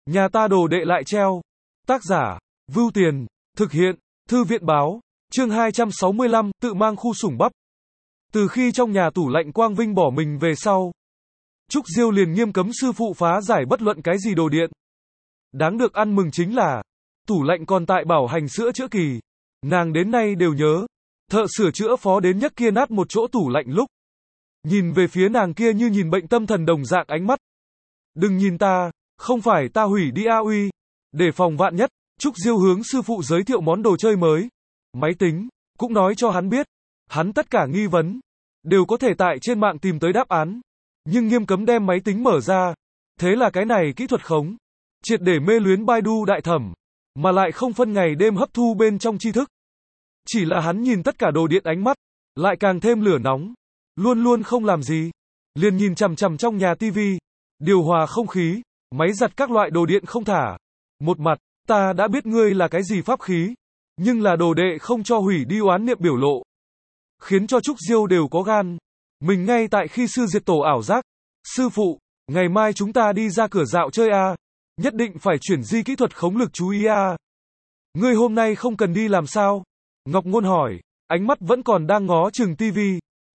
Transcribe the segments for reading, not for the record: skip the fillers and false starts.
Nhà ta đồ đệ lại treo. Tác giả, Vưu Tiền, thực hiện, Thư viện báo, chương 265, tự mang khu sủng bắp. Từ khi trong nhà tủ lạnh Quang Vinh bỏ mình về sau, Trúc Diêu liền nghiêm cấm sư phụ phá giải bất luận cái gì đồ điện. Đáng được ăn mừng chính là, tủ lạnh còn tại bảo hành sửa chữa kỳ. Nàng đến nay đều nhớ, thợ sửa chữa Phó đến nhấc kia nát một chỗ tủ lạnh lúc nhìn về phía nàng kia như nhìn bệnh tâm thần đồng dạng ánh mắt. Đừng nhìn ta, không phải ta hủy đi a uy. Để phòng vạn nhất, Trúc Diêu hướng sư phụ giới thiệu món đồ chơi mới, máy tính, cũng nói cho hắn biết, hắn tất cả nghi vấn đều có thể tại trên mạng tìm tới đáp án, nhưng nghiêm cấm đem máy tính mở ra. Thế là cái này kỹ thuật khống, triệt để mê luyến Baidu đại thẩm, mà lại không phân ngày đêm hấp thu bên trong tri thức. Chỉ là hắn nhìn tất cả đồ điện ánh mắt, lại càng thêm lửa nóng, luôn luôn không làm gì, liền nhìn chằm chằm trong nhà tivi, điều hòa không khí, máy giặt các loại đồ điện không thả. Một mặt, ta đã biết ngươi là cái gì pháp khí, nhưng là đồ đệ không cho hủy đi oán niệm biểu lộ, khiến cho Trúc Diêu đều có gan. Mình ngay tại khi sư diệt tổ ảo giác. Sư phụ, ngày mai chúng ta đi ra cửa dạo chơi a, nhất định phải chuyển di kỹ thuật khống lực chú ý a. Ngươi hôm nay không cần đi làm sao? Ngọc Ngôn hỏi, ánh mắt vẫn còn đang ngó chừng tivi.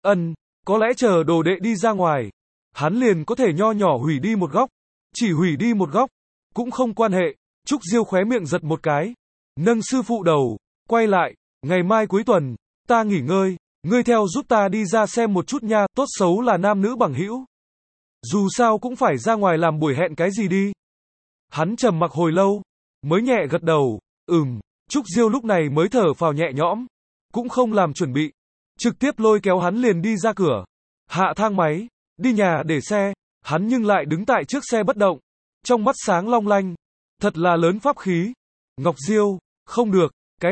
Có lẽ chờ đồ đệ đi ra ngoài, hắn liền có thể nho nhỏ hủy đi một góc. Chỉ hủy đi một góc, cũng không quan hệ. Trúc Diêu khóe miệng giật một cái, nâng sư phụ đầu, quay lại, ngày mai cuối tuần, ta nghỉ ngơi, ngươi theo giúp ta đi ra xem một chút nha, tốt xấu là nam nữ bằng hữu. Dù sao cũng phải ra ngoài làm buổi hẹn cái gì đi. Hắn trầm mặc hồi lâu, mới nhẹ gật đầu, Trúc Diêu lúc này mới thở phào nhẹ nhõm, cũng không làm chuẩn bị, trực tiếp lôi kéo hắn liền đi ra cửa, hạ thang máy, đi nhà để xe, hắn nhưng lại đứng tại trước xe bất động, trong mắt sáng long lanh, thật là lớn pháp khí. Ngọc Diêu, không được,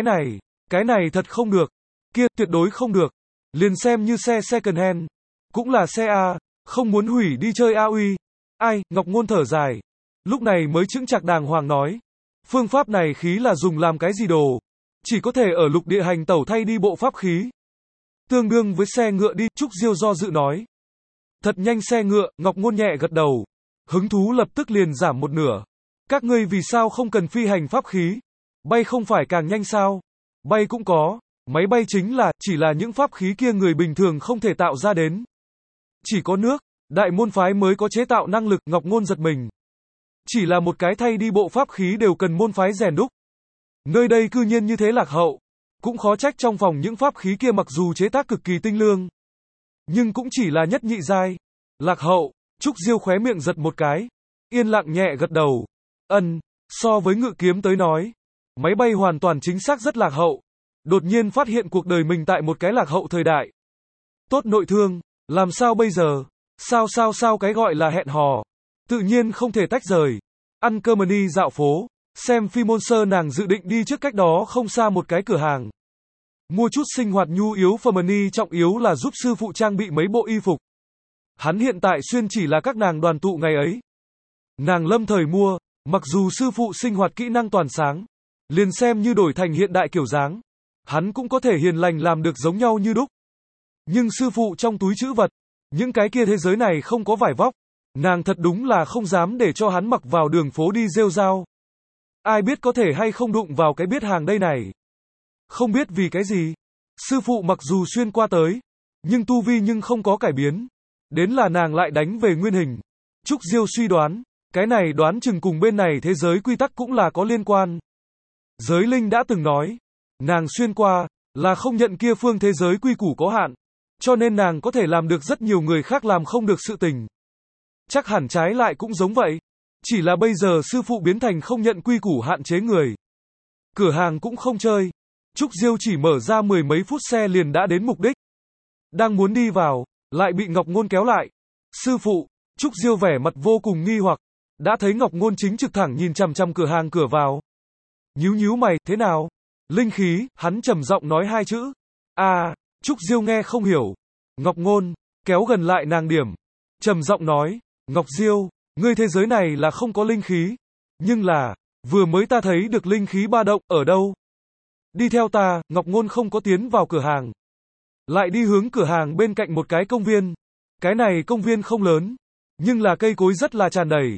cái này thật không được, kia tuyệt đối không được, liền xem như xe second hand, cũng là xe A, không muốn hủy đi chơi a uy. Ai, Ngọc Ngôn thở dài, lúc này mới chững chạc đàng hoàng nói, phương pháp này khí là dùng làm cái gì đồ, chỉ có thể ở lục địa hành tẩu thay đi bộ pháp khí, tương đương với xe ngựa đi. Trúc Diêu do dự nói, thật nhanh xe ngựa. Ngọc Ngôn nhẹ gật đầu, hứng thú lập tức liền giảm một nửa. Các ngươi vì sao không cần phi hành pháp khí? Bay không phải càng nhanh sao? Bay cũng có, máy bay chính là, chỉ là những pháp khí kia người bình thường không thể tạo ra đến. Chỉ có nước, đại môn phái mới có chế tạo năng lực. Ngọc Ngôn giật mình. Chỉ là một cái thay đi bộ pháp khí đều cần môn phái rèn đúc. Nơi đây cư nhiên như thế lạc hậu. Cũng khó trách trong phòng những pháp khí kia mặc dù chế tác cực kỳ tinh lương, nhưng cũng chỉ là nhất nhị giai. Lạc hậu. Trúc Diêu khóe miệng giật một cái, yên lặng nhẹ gật đầu. So với ngự kiếm tới nói, máy bay hoàn toàn chính xác rất lạc hậu. Đột nhiên phát hiện cuộc đời mình tại một cái lạc hậu thời đại. Tốt nội thương, làm sao bây giờ? Sao cái gọi là hẹn hò, tự nhiên không thể tách rời. Ăn cơm đi dạo phố, xem phim Monster. Nàng dự định đi trước cách đó không xa một cái cửa hàng, mua chút sinh hoạt nhu yếu phẩm. Trọng yếu là giúp sư phụ trang bị mấy bộ y phục. Hắn hiện tại xuyên chỉ là các nàng đoàn tụ ngày ấy. Nàng lâm thời mua, mặc dù sư phụ sinh hoạt kỹ năng toàn sáng, liền xem như đổi thành hiện đại kiểu dáng, hắn cũng có thể hiền lành làm được giống nhau như đúc. Nhưng sư phụ trong túi trữ vật, những cái kia thế giới này không có vải vóc, nàng thật đúng là không dám để cho hắn mặc vào đường phố đi rêu rao. Ai biết có thể hay không đụng vào cái biết hàng đây này. Không biết vì cái gì, sư phụ mặc dù xuyên qua tới, nhưng tu vi nhưng không có cải biến. Đến là nàng lại đánh về nguyên hình. Trúc Diêu suy đoán, cái này đoán chừng cùng bên này thế giới quy tắc cũng là có liên quan. Giới linh đã từng nói, nàng xuyên qua, là không nhận kia phương thế giới quy củ có hạn, cho nên nàng có thể làm được rất nhiều người khác làm không được sự tình. Chắc hẳn trái lại cũng giống vậy. Chỉ là bây giờ sư phụ biến thành không nhận quy củ hạn chế người. Cửa hàng cũng không chơi. Trúc Diêu chỉ mở ra 10 mấy phút xe liền đã đến mục đích. Đang muốn đi vào, lại bị Ngọc Ngôn kéo lại. Sư phụ. Trúc Diêu vẻ mặt vô cùng nghi hoặc, đã thấy Ngọc Ngôn chính trực thẳng nhìn chằm chằm cửa hàng cửa vào. Nhíu mày, thế nào? Linh khí, hắn trầm giọng nói hai chữ. Trúc Diêu nghe không hiểu. Ngọc Ngôn kéo gần lại nàng điểm, trầm giọng nói, Ngọc Diêu, ngươi thế giới này là không có linh khí, nhưng là, vừa mới ta thấy được linh khí ba động. Ở đâu? Đi theo ta. Ngọc Ngôn không có tiến vào cửa hàng, lại đi hướng cửa hàng bên cạnh một cái công viên. Cái này công viên không lớn, nhưng là cây cối rất là tràn đầy.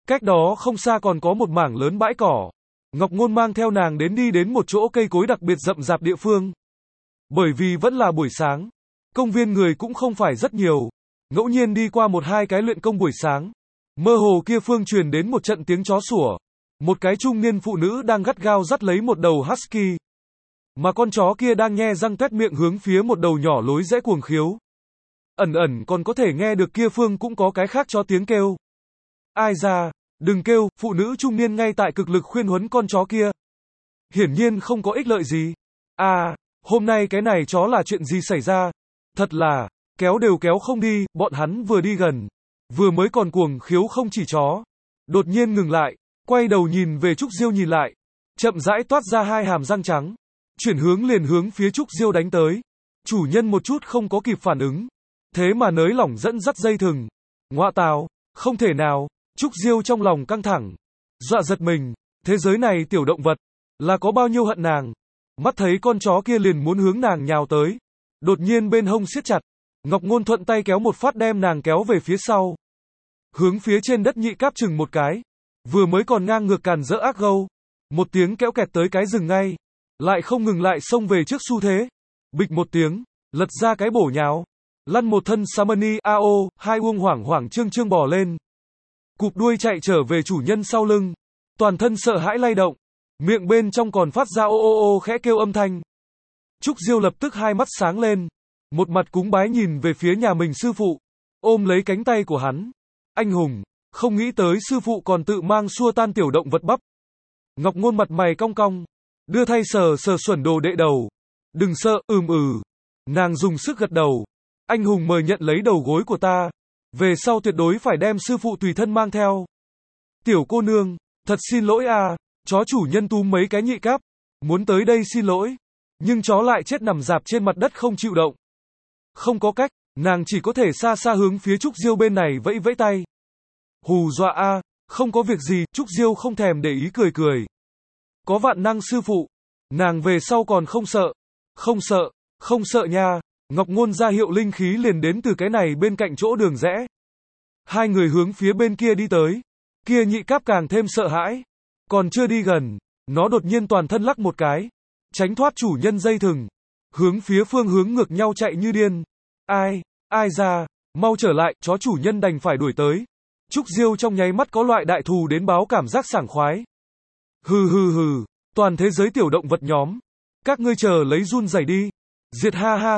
Cách đó không xa còn có một mảng lớn bãi cỏ. Ngọc Ngôn mang theo nàng đi đến một chỗ cây cối đặc biệt rậm rạp địa phương. Bởi vì vẫn là buổi sáng, công viên người cũng không phải rất nhiều. Ngẫu nhiên đi qua một hai cái luyện công buổi sáng. Mơ hồ kia phương truyền đến một trận tiếng chó sủa. Một cái trung niên phụ nữ đang gắt gao dắt lấy một đầu husky. Mà con chó kia đang nhe răng tuét miệng hướng phía một đầu nhỏ lối rẽ cuồng khiếu. Ẩn ẩn còn có thể nghe được kia phương cũng có cái khác chó tiếng kêu. Ai ra, đừng kêu, phụ nữ trung niên ngay tại cực lực khuyên huấn con chó kia. Hiển nhiên không có ích lợi gì. À, hôm nay cái này chó là chuyện gì xảy ra? Thật là, kéo đều kéo không đi, bọn hắn vừa đi gần. Vừa mới còn cuồng khiếu không chỉ chó. Đột nhiên ngừng lại, quay đầu nhìn về Trúc Diêu nhìn lại. Chậm rãi toát ra hai hàm răng trắng. Chuyển hướng liền hướng phía Trúc Diêu đánh tới. Chủ nhân một chút không có kịp phản ứng. Thế mà nới lỏng dẫn dắt dây thừng. Ngoạ tào, không thể nào. Trúc Diêu trong lòng căng thẳng. Dọa giật mình. Thế giới này tiểu động vật. Là có bao nhiêu hận nàng. Mắt thấy con chó kia liền muốn hướng nàng nhào tới. Đột nhiên bên hông siết chặt. Ngọc Ngôn thuận tay kéo một phát đem nàng kéo về phía sau. Hướng phía trên đất nhị cáp chừng một cái. Vừa mới còn ngang ngược càn rỡ ác gâu. Một tiếng kéo kẹt tới cái rừng ngay. Lại không ngừng lại xông về trước xu thế. Bịch một tiếng. Lật ra cái bổ nhào. Lăn một thân Samani AO. Hai uông hoảng hoảng trương trương bò lên. Cụp đuôi chạy trở về chủ nhân sau lưng. Toàn thân sợ hãi lay động. Miệng bên trong còn phát ra ô ô ô khẽ kêu âm thanh. Trúc Diêu lập tức hai mắt sáng lên. Một mặt cúng bái nhìn về phía nhà mình sư phụ. Ôm lấy cánh tay của hắn. Anh hùng, không nghĩ tới sư phụ còn tự mang xua tan tiểu động vật bắp. Ngọc Ngôn mặt mày cong cong. Đưa thay sờ sờ xuẩn đồ đệ đầu. Đừng sợ, Nàng dùng sức gật đầu. Anh hùng mời nhận lấy đầu gối của ta. Về sau tuyệt đối phải đem sư phụ tùy thân mang theo. Tiểu cô nương, thật xin lỗi à. Chó chủ nhân túm mấy cái nhị cáp. Muốn tới đây xin lỗi. Nhưng chó lại chết nằm rạp trên mặt đất không chịu động. Không có cách, nàng chỉ có thể xa xa hướng phía Trúc Diêu bên này vẫy vẫy tay. Hù dọa a, không có việc gì, Trúc Diêu không thèm để ý cười cười. Có vạn năng sư phụ, nàng về sau còn không sợ. Không sợ nha. Ngọc Ngôn ra hiệu linh khí liền đến từ cái này bên cạnh chỗ đường rẽ. Hai người hướng phía bên kia đi tới. Kia nhị cáp càng thêm sợ hãi. Còn chưa đi gần, nó đột nhiên toàn thân lắc một cái. Tránh thoát chủ nhân dây thừng. Hướng phía phương hướng ngược nhau chạy như điên. Ai ra, mau trở lại, chó chủ nhân đành phải đuổi tới. Trúc Diêu trong nháy mắt có loại đại thù đến báo cảm giác sảng khoái. Hừ, toàn thế giới tiểu động vật nhóm. Các ngươi chờ lấy run rẩy đi. Diệt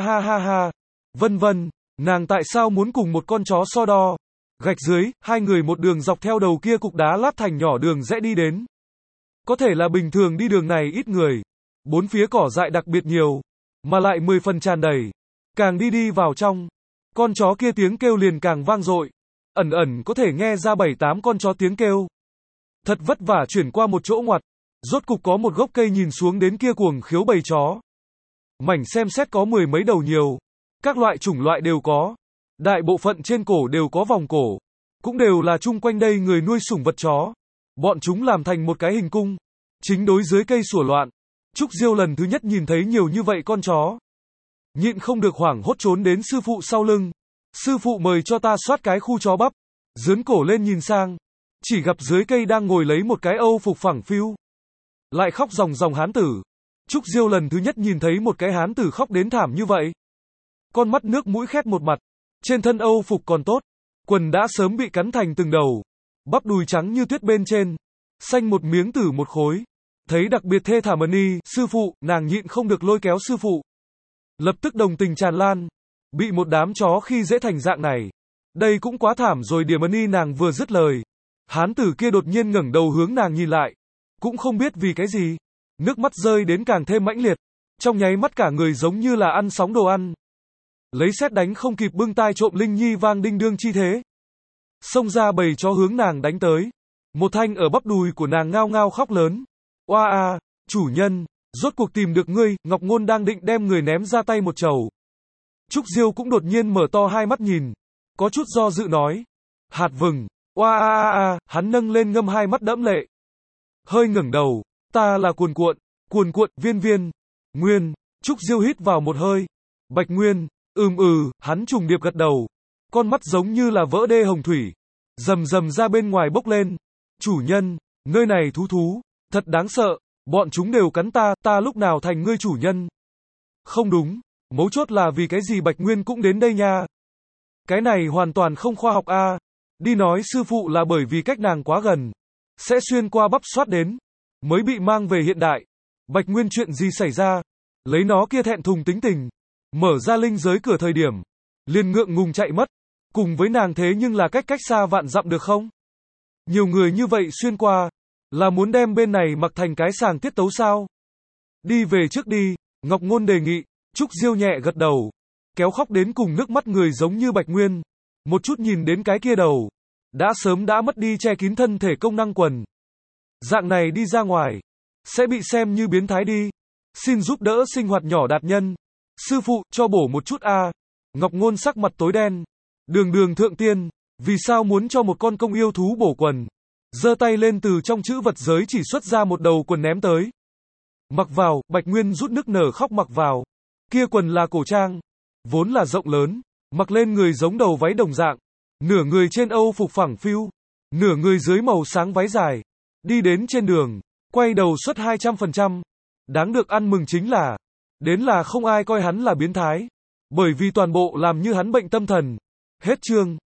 ha. Vân vân, nàng tại sao muốn cùng một con chó so đo. Gạch dưới, hai người một đường dọc theo đầu kia cục đá lát thành nhỏ đường rẽ đi đến. Có thể là bình thường đi đường này ít người. Bốn phía cỏ dại đặc biệt nhiều. Mà lại 10 phần tràn đầy. Càng đi vào trong. Con chó kia tiếng kêu liền càng vang dội. Ẩn có thể nghe ra 7-8 con chó tiếng kêu. Thật vất vả chuyển qua một chỗ ngoặt. Rốt cục có một gốc cây nhìn xuống đến kia cuồng khiếu bầy chó. Mảnh xem xét có 10 mấy đầu nhiều. Các loại chủng loại đều có. Đại bộ phận trên cổ đều có vòng cổ. Cũng đều là chung quanh đây người nuôi sủng vật chó. Bọn chúng làm thành một cái hình cung. Chính đối dưới cây sủa loạn. Trúc Diêu lần thứ nhất nhìn thấy nhiều như vậy con chó. Nhịn không được hoảng hốt trốn đến sư phụ sau lưng. Sư phụ mời cho ta soát cái khu chó bắp. Dướn cổ lên nhìn sang. Chỉ gặp dưới cây đang ngồi lấy một cái âu phục phẳng phiu. Lại khóc ròng hán tử. Trúc Diêu lần thứ nhất nhìn thấy một cái hán tử khóc đến thảm như vậy. Con mắt nước mũi khét một mặt. Trên thân âu phục còn tốt. Quần đã sớm bị cắn thành từng đầu. Bắp đùi trắng như tuyết bên trên. Xanh một miếng tử một khối. Thấy đặc biệt thê thảm Mani, sư phụ, nàng nhịn không được lôi kéo sư phụ. Lập tức đồng tình tràn lan. Bị một đám chó khi dễ thành dạng này. Đây cũng quá thảm rồi Điềm Mani nàng vừa dứt lời. Hán tử kia đột nhiên ngẩng đầu hướng nàng nhìn lại. Cũng không biết vì cái gì. Nước mắt rơi đến càng thêm mãnh liệt. Trong nháy mắt cả người giống như là ăn sóng đồ ăn. Lấy sét đánh không kịp bưng tai trộm linh nhi vang đinh đương chi thế. Xông ra bầy chó hướng nàng đánh tới. Một thanh ở bắp đùi của nàng ngao ngao khóc lớn. Oa a, chủ nhân, rốt cuộc tìm được ngươi. Ngọc Ngôn đang định đem người ném ra tay một chầu. Trúc Diêu cũng đột nhiên mở to hai mắt nhìn. Có chút do dự nói. Hạt vừng, oa a, hắn nâng lên ngâm hai mắt đẫm lệ. Hơi ngẩng đầu, ta là cuồn cuộn, viên, Nguyên. Trúc Diêu hít vào một hơi. Bạch Nguyên, hắn trùng điệp gật đầu. Con mắt giống như là vỡ đê hồng thủy. Rầm ra bên ngoài bốc lên. Chủ nhân, nơi này thú thú, thật đáng sợ, bọn chúng đều cắn ta lúc nào thành ngươi chủ nhân? Không đúng, mấu chốt là vì cái gì Bạch Nguyên cũng đến đây nha. Cái này hoàn toàn không khoa học a. Đi nói sư phụ là bởi vì cách nàng quá gần, sẽ xuyên qua bắp xoát đến, mới bị mang về hiện đại. Bạch Nguyên chuyện gì xảy ra? Lấy nó kia thẹn thùng tính tình, mở ra linh giới cửa thời điểm, liền ngượng ngùng chạy mất, cùng với nàng thế nhưng là cách xa vạn dặm được không? Nhiều người như vậy xuyên qua, là muốn đem bên này mặc thành cái sàng tiết tấu sao? Đi về trước đi, Ngọc Ngôn đề nghị. Trúc Diêu nhẹ gật đầu, kéo khóc đến cùng nước mắt người giống như Bạch Nguyên, một chút nhìn đến cái kia đầu, đã sớm đã mất đi che kín thân thể công năng quần. Dạng này đi ra ngoài, sẽ bị xem như biến thái đi. Xin giúp đỡ sinh hoạt nhỏ đạt nhân. Sư phụ, cho bổ một chút a. Ngọc Ngôn sắc mặt tối đen. Đường thượng tiên, vì sao muốn cho một con công yêu thú bổ quần? Giơ tay lên từ trong chữ vật giới chỉ xuất ra một đầu quần ném tới. Mặc vào, Bạch Nguyên rút nức nở khóc mặc vào. Kia quần là cổ trang, vốn là rộng lớn, mặc lên người giống đầu váy đồng dạng, nửa người trên âu phục phẳng phiu, nửa người dưới màu sáng váy dài, đi đến trên đường, quay đầu suất 200%. Đáng được ăn mừng chính là, đến là không ai coi hắn là biến thái, bởi vì toàn bộ làm như hắn bệnh tâm thần. Hết chương.